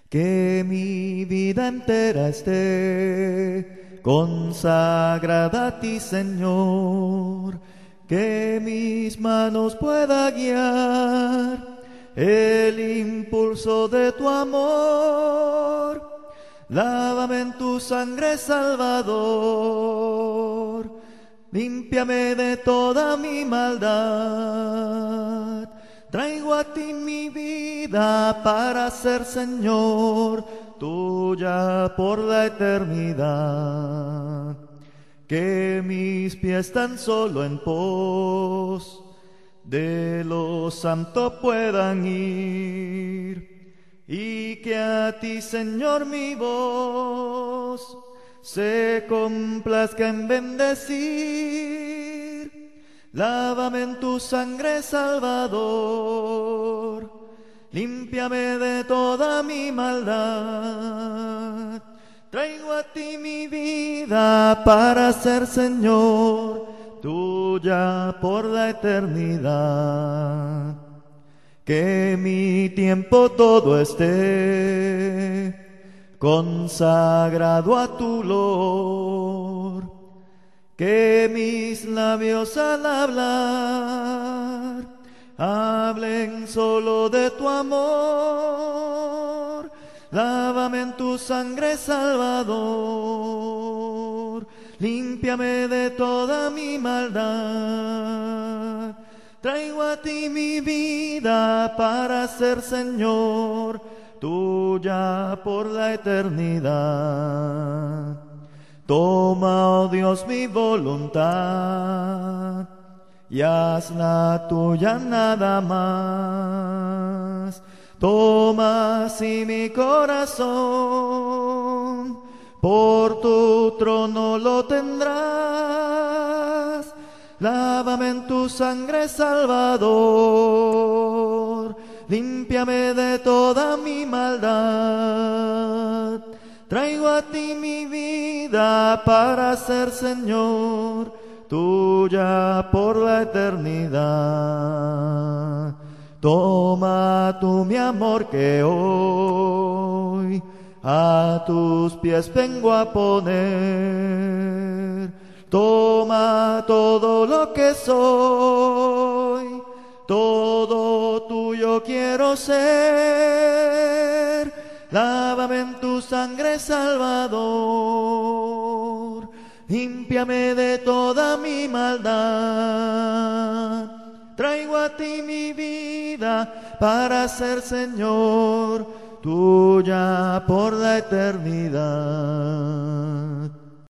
Que mi vida entera esté consagrada a ti, Señor, que mis manos pueda guiar el impulso de tu amor. Lávame en tu sangre, Salvador, límpiame de toda mi maldad. Traigo a ti mi vida para ser Señor tuya por la eternidad. Que mis pies tan solo en pos de lo santo puedan ir, y que a ti, Señor, mi voz se complazca en bendecir. Lávame en tu sangre, Salvador, límpiame de toda mi maldad. Traigo a ti mi vida para ser Señor tuya por la eternidad. Que mi tiempo todo esté consagrado a tu olor. Que mis labios al hablar hablen solo de tu amor. Lávame en tu sangre, Salvador, límpiame de toda mi maldad. Traigo a ti mi vida para ser Señor tuya por la eternidad. Toma, oh Dios, mi voluntad y hazla tuya nada más. Toma así mi corazón, por tu trono lo tendrás. Lávame en tu sangre, Salvador, límpiame de toda mi maldad. Traigo a ti mi vida para ser Señor tuya por la eternidad. Toma tú mi amor que hoy a tus pies vengo a poner. Toma todo lo que soy, todo tuyo quiero ser. Lávame en tu sangre, Salvador, límpiame de toda mi maldad. Traigo a ti mi vida para ser Señor tuya por la eternidad.